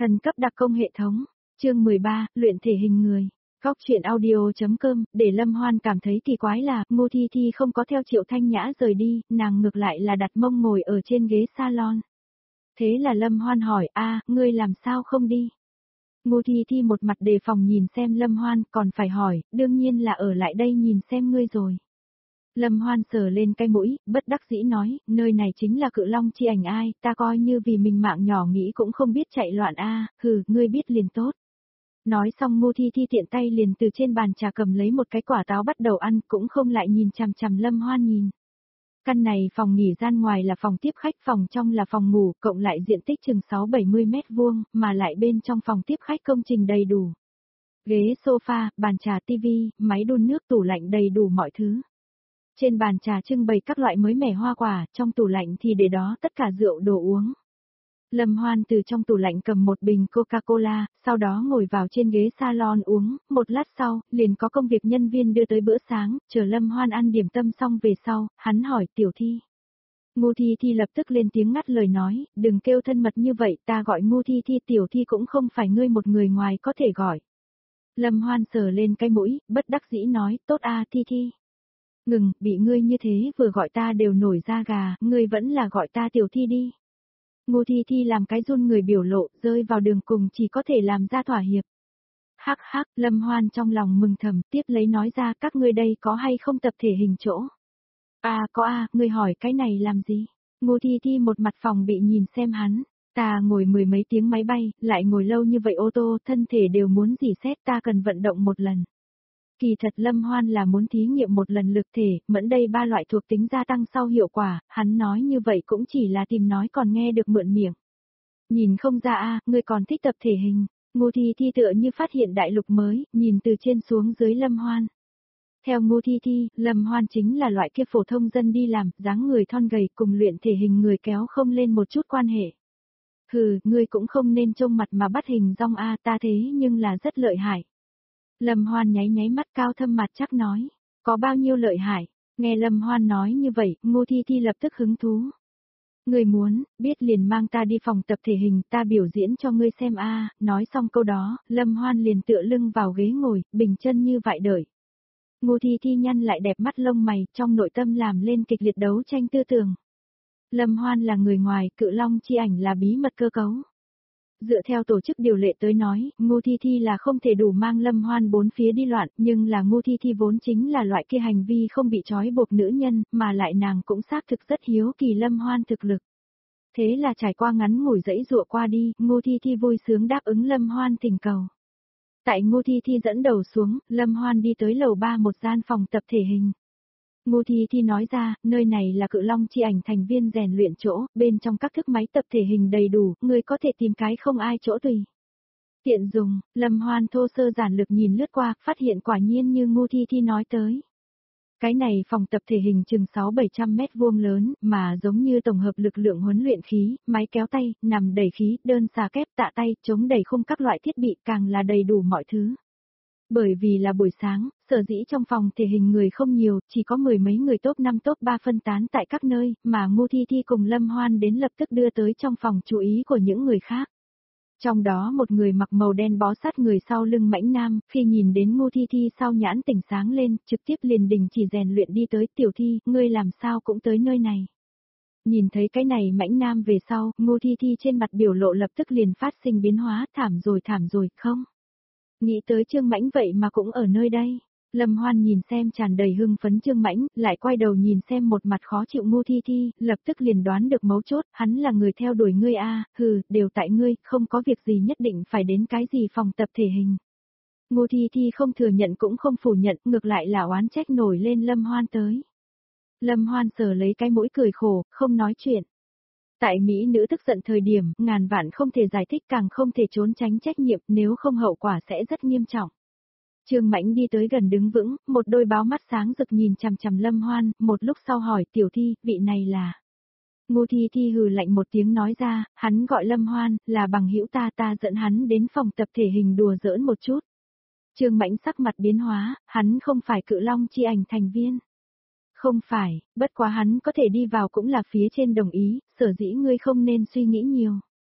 Thần cấp đặc công hệ thống. Chương 13, luyện thể hình người. Góc truyện audio.com, để Lâm Hoan cảm thấy kỳ quái là, Ngô Thi Thi không có theo Triệu Thanh Nhã rời đi, nàng ngược lại là đặt mông ngồi ở trên ghế salon. Thế là Lâm Hoan hỏi, ngươi làm sao không đi? Ngô Thi Thi một mặt đề phòng nhìn xem Lâm Hoan, còn phải hỏi, đương nhiên là ở lại đây nhìn xem ngươi rồi. Lâm Hoan sờ lên cái mũi, bất đắc dĩ nói, nơi này chính là Cự Long chi ảnh ai, ta coi như vì mình mạng nhỏ nghĩ cũng không biết chạy loạn ngươi biết liền tốt. Nói xong Ngô Thi Thi tiện tay liền từ trên bàn trà cầm lấy một cái quả táo bắt đầu ăn, cũng không lại nhìn chằm chằm Lâm Hoan nhìn. Căn này phòng nghỉ gian ngoài là phòng tiếp khách, phòng trong là phòng ngủ, cộng lại diện tích chừng 6-70 mét vuông, mà lại bên trong phòng tiếp khách công trình đầy đủ. Ghế sofa, bàn trà tivi, máy đun nước, tủ lạnh đầy đủ mọi thứ. Trên bàn trà trưng bày các loại mới mẻ hoa quả, trong tủ lạnh thì để đó tất cả rượu đồ uống. Lâm Hoan từ trong tủ lạnh cầm một bình Coca-Cola, sau đó ngồi vào trên ghế salon uống, một lát sau, liền có công việc nhân viên đưa tới bữa sáng, chờ Lâm Hoan ăn điểm tâm xong về sau, hắn hỏi Tiểu Thi. Ngô Thi Thi lập tức lên tiếng ngắt lời nói, đừng kêu thân mật như vậy, ta gọi Ngô Thi Thi, Tiểu Thi cũng không phải ngươi một người ngoài có thể gọi. Lâm Hoan sờ lên cái mũi, bất đắc dĩ nói, tốt Thi Thi. Ngừng, bị ngươi như thế vừa gọi ta đều nổi da gà, ngươi vẫn là gọi ta Tiểu Thi đi. Ngô Thi Thi làm cái run người biểu lộ, rơi vào đường cùng chỉ có thể làm ra thỏa hiệp. Hắc hắc, Lâm Hoan trong lòng mừng thầm, tiếp lấy nói ra các ngươi đây có hay không tập thể hình chỗ. Có ngươi hỏi cái này làm gì? Ngô Thi Thi một mặt phòng bị nhìn xem hắn, ta ngồi mười mấy tiếng máy bay, lại ngồi lâu như vậy ô tô, thân thể đều muốn dỉ xét, ta cần vận động một lần. Kỳ thật Lâm Hoan là muốn thí nghiệm một lần lực thể, mẫn đây 3 loại thuộc tính gia tăng sau hiệu quả, hắn nói như vậy cũng chỉ là tìm nói còn nghe được mượn miệng. Nhìn không ra ngươi còn thích tập thể hình. Ngô Thi Thi tựa như phát hiện đại lục mới, nhìn từ trên xuống dưới Lâm Hoan. Theo Ngô Thi Thi, Lâm Hoan chính là loại kia phổ thông dân đi làm, dáng người thon gầy cùng luyện thể hình người kéo không lên một chút quan hệ. Ngươi cũng không nên trông mặt mà bắt hình dong ta thế nhưng là rất lợi hại. Lâm Hoan nháy mắt cao thâm mặt chắc nói, có bao nhiêu lợi hại, nghe Lâm Hoan nói như vậy, Ngô Thi Thi lập tức hứng thú. Ngươi muốn, biết liền mang ta đi phòng tập thể hình, ta biểu diễn cho ngươi xem nói xong câu đó, Lâm Hoan liền tựa lưng vào ghế ngồi, bình chân như vậy đợi. Ngô Thi Thi nhăn lại đẹp mắt lông mày, trong nội tâm làm lên kịch liệt đấu tranh tư tưởng. Lâm Hoan là người ngoài, Cự Long chi ảnh là bí mật cơ cấu. Dựa theo tổ chức điều lệ tới nói, Ngô Thi Thi là không thể đủ mang Lâm Hoan bốn phía đi loạn, nhưng là Ngô Thi Thi vốn chính là loại kia hành vi không bị trói buộc nữ nhân, mà lại nàng cũng xác thực rất hiếu kỳ Lâm Hoan thực lực. Thế là trải qua ngắn ngủi dãy dụa qua đi, Ngô Thi Thi vui sướng đáp ứng Lâm Hoan thỉnh cầu. Tại Ngô Thi Thi dẫn đầu xuống, Lâm Hoan đi tới lầu 3 một gian phòng tập thể hình. Ngô Thi Thi nói ra, nơi này là Cự Long chi ảnh thành viên rèn luyện chỗ, bên trong các thức máy tập thể hình đầy đủ, người có thể tìm cái không ai chỗ tùy. Tiện dùng, Lâm Hoan thô sơ giản lược nhìn lướt qua, phát hiện quả nhiên như Ngô Thi Thi nói tới. Cái này phòng tập thể hình chừng 600-700 mét vuông lớn, mà giống như tổng hợp lực lượng huấn luyện khí, máy kéo tay, nằm đẩy khí, đơn xà kép tạ tay, chống đẩy khung các loại thiết bị càng là đầy đủ mọi thứ. Bởi vì là buổi sáng, sở dĩ trong phòng thể hình người không nhiều, chỉ có mười mấy người top 5 top 3 phân tán tại các nơi, mà Ngô Thi Thi cùng Lâm Hoan đến lập tức đưa tới trong phòng chú ý của những người khác. Trong đó một người mặc màu đen bó sát người sau lưng mãnh nam, khi nhìn đến Ngô Thi Thi sau nhãn tỉnh sáng lên, trực tiếp liền đình chỉ rèn luyện đi tới Tiểu Thi, ngươi làm sao cũng tới nơi này. Nhìn thấy cái này mãnh nam về sau, Ngô Thi Thi trên mặt biểu lộ lập tức liền phát sinh biến hóa, thảm rồi, không. Nghĩ tới Trương Mãnh vậy mà cũng ở nơi đây. Lâm Hoan nhìn xem tràn đầy hưng phấn Trương Mãnh, lại quay đầu nhìn xem một mặt khó chịu Ngô Thi Thi, lập tức liền đoán được mấu chốt, hắn là người theo đuổi ngươi đều tại ngươi, không có việc gì nhất định phải đến cái gì phòng tập thể hình. Ngô Thi Thi không thừa nhận cũng không phủ nhận, ngược lại là oán trách nổi lên Lâm Hoan tới. Lâm Hoan sờ lấy cái mũi cười khổ, không nói chuyện. Tại Mỹ nữ tức giận thời điểm, ngàn vạn không thể giải thích càng không thể trốn tránh trách nhiệm, nếu không hậu quả sẽ rất nghiêm trọng. Trương Mãnh đi tới gần đứng vững, một đôi báo mắt sáng rực nhìn chằm chằm Lâm Hoan, một lúc sau hỏi Tiểu Thi, vị này là. Ngô Thi Thi hừ lạnh một tiếng nói ra, hắn gọi Lâm Hoan, là bằng hữu ta dẫn hắn đến phòng tập thể hình đùa giỡn một chút. Trương Mãnh sắc mặt biến hóa, hắn không phải Cự Long chi ảnh thành viên. Không phải, bất quá hắn có thể đi vào cũng là phía trên đồng ý, sở dĩ ngươi không nên suy nghĩ nhiều.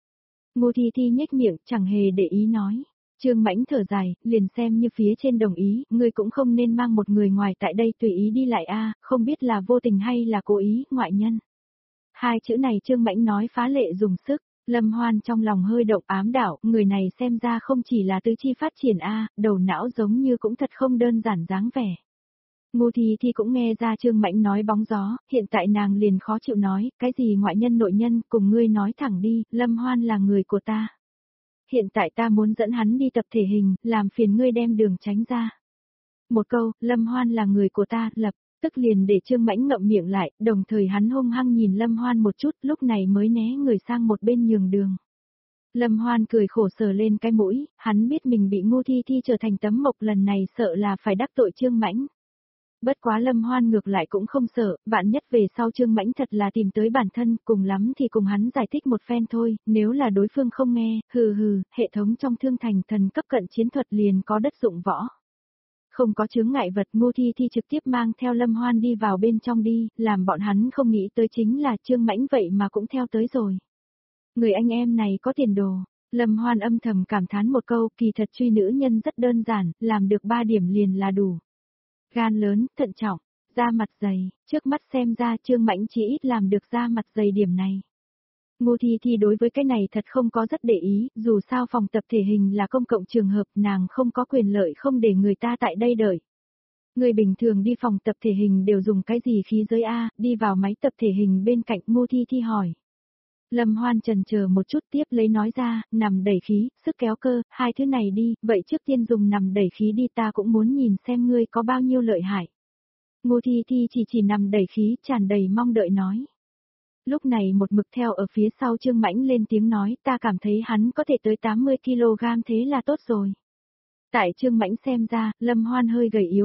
Ngô Thi Thi nhếch miệng, chẳng hề để ý nói. Trương Mãnh thở dài, liền xem như phía trên đồng ý, ngươi cũng không nên mang một người ngoài tại đây tùy ý đi lại a, không biết là vô tình hay là cố ý, ngoại nhân. Hai chữ này Trương Mãnh nói phá lệ dùng sức, Lâm Hoan trong lòng hơi động ám đạo, người này xem ra không chỉ là tứ chi phát triển a, đầu não giống như cũng thật không đơn giản dáng vẻ. Ngô Thi Thi cũng nghe ra Trương Mãnh nói bóng gió, hiện tại nàng liền khó chịu nói, cái gì ngoại nhân nội nhân, cùng ngươi nói thẳng đi, Lâm Hoan là người của ta. Hiện tại ta muốn dẫn hắn đi tập thể hình, làm phiền ngươi đem đường tránh ra. Một câu, Lâm Hoan là người của ta, lập tức liền để Trương Mãnh ngậm miệng lại, đồng thời hắn hung hăng nhìn Lâm Hoan một chút, lúc này mới né người sang một bên nhường đường. Lâm Hoan cười khổ sờ lên cái mũi, hắn biết mình bị Ngô Thi Thi trở thành tấm mộc, lần này sợ là phải đắc tội Trương Mãnh. Bất quá Lâm Hoan ngược lại cũng không sợ, vạn nhất về sau Trương Mãnh thật là tìm tới bản thân, cùng lắm thì cùng hắn giải thích một phen thôi, nếu là đối phương không nghe, hệ thống trong thương thành thần cấp cận chiến thuật liền có đất dụng võ. Không có chướng ngại vật, Ngô Thi Thi trực tiếp mang theo Lâm Hoan đi vào bên trong đi, làm bọn hắn không nghĩ tới chính là Trương Mãnh vậy mà cũng theo tới rồi. Người anh em này có tiền đồ. Lâm Hoan âm thầm cảm thán một câu, kỳ thật truy nữ nhân rất đơn giản, làm được 3 điểm liền là đủ. Gan lớn, thận trọng, da mặt dày, trước mắt xem ra Trương Mãnh chỉ ít làm được da mặt dày điểm này. Ngô Thi Thi đối với cái này thật không có rất để ý, dù sao phòng tập thể hình là công cộng trường hợp, nàng không có quyền lợi không để người ta tại đây đợi. Người bình thường đi phòng tập thể hình đều dùng cái gì khí giới A, đi vào máy tập thể hình bên cạnh Ngô Thi Thi hỏi. Lâm Hoan chần chờ một chút tiếp lấy nói ra, nằm đẩy khí, sức kéo cơ, hai thứ này đi, vậy trước tiên dùng nằm đẩy khí đi, ta cũng muốn nhìn xem ngươi có bao nhiêu lợi hại. Ngô Thi Thi chỉ nằm đẩy khí, tràn đầy mong đợi nói. Lúc này một mực theo ở phía sau Trương Mãnh lên tiếng nói, ta cảm thấy hắn có thể tới 80kg thế là tốt rồi. Tại Trương Mãnh xem ra, Lâm Hoan hơi gầy yếu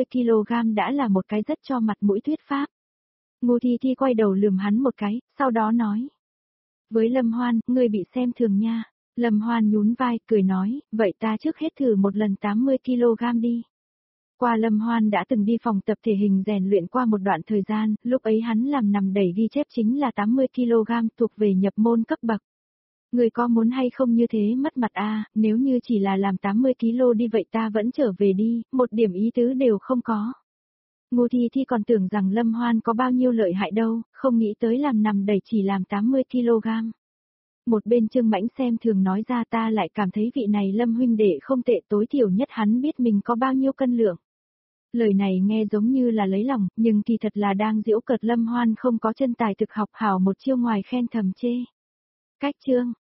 80kg đã là một cái rất cho mặt mũi thuyết pháp. Ngô Thi Thi quay đầu lườm hắn một cái, sau đó nói. Với Lâm Hoan, ngươi bị xem thường nha. Lâm Hoan nhún vai, cười nói, vậy ta trước hết thử một lần 80kg đi. Qua Lâm Hoan đã từng đi phòng tập thể hình rèn luyện qua một đoạn thời gian, lúc ấy hắn làm nằm đẩy ghi chép chính là 80kg thuộc về nhập môn cấp bậc. Người có muốn hay không như thế mất mặt a, nếu như chỉ là làm 80kg đi vậy ta vẫn trở về đi, một điểm ý tứ đều không có. Ngô Thi Thi còn tưởng rằng Lâm Hoan có bao nhiêu lợi hại đâu, không nghĩ tới làm nằm đẩy chỉ làm 80kg. Một bên Trương Mãnh xem thường nói ra, ta lại cảm thấy vị này Lâm huynh đệ không tệ, tối thiểu nhất hắn biết mình có bao nhiêu cân lượng. Lời này nghe giống như là lấy lòng, nhưng kỳ thật là đang giễu cợt Lâm Hoan không có chân tài thực học, hảo một chiêu ngoài khen thầm chê. Cách chương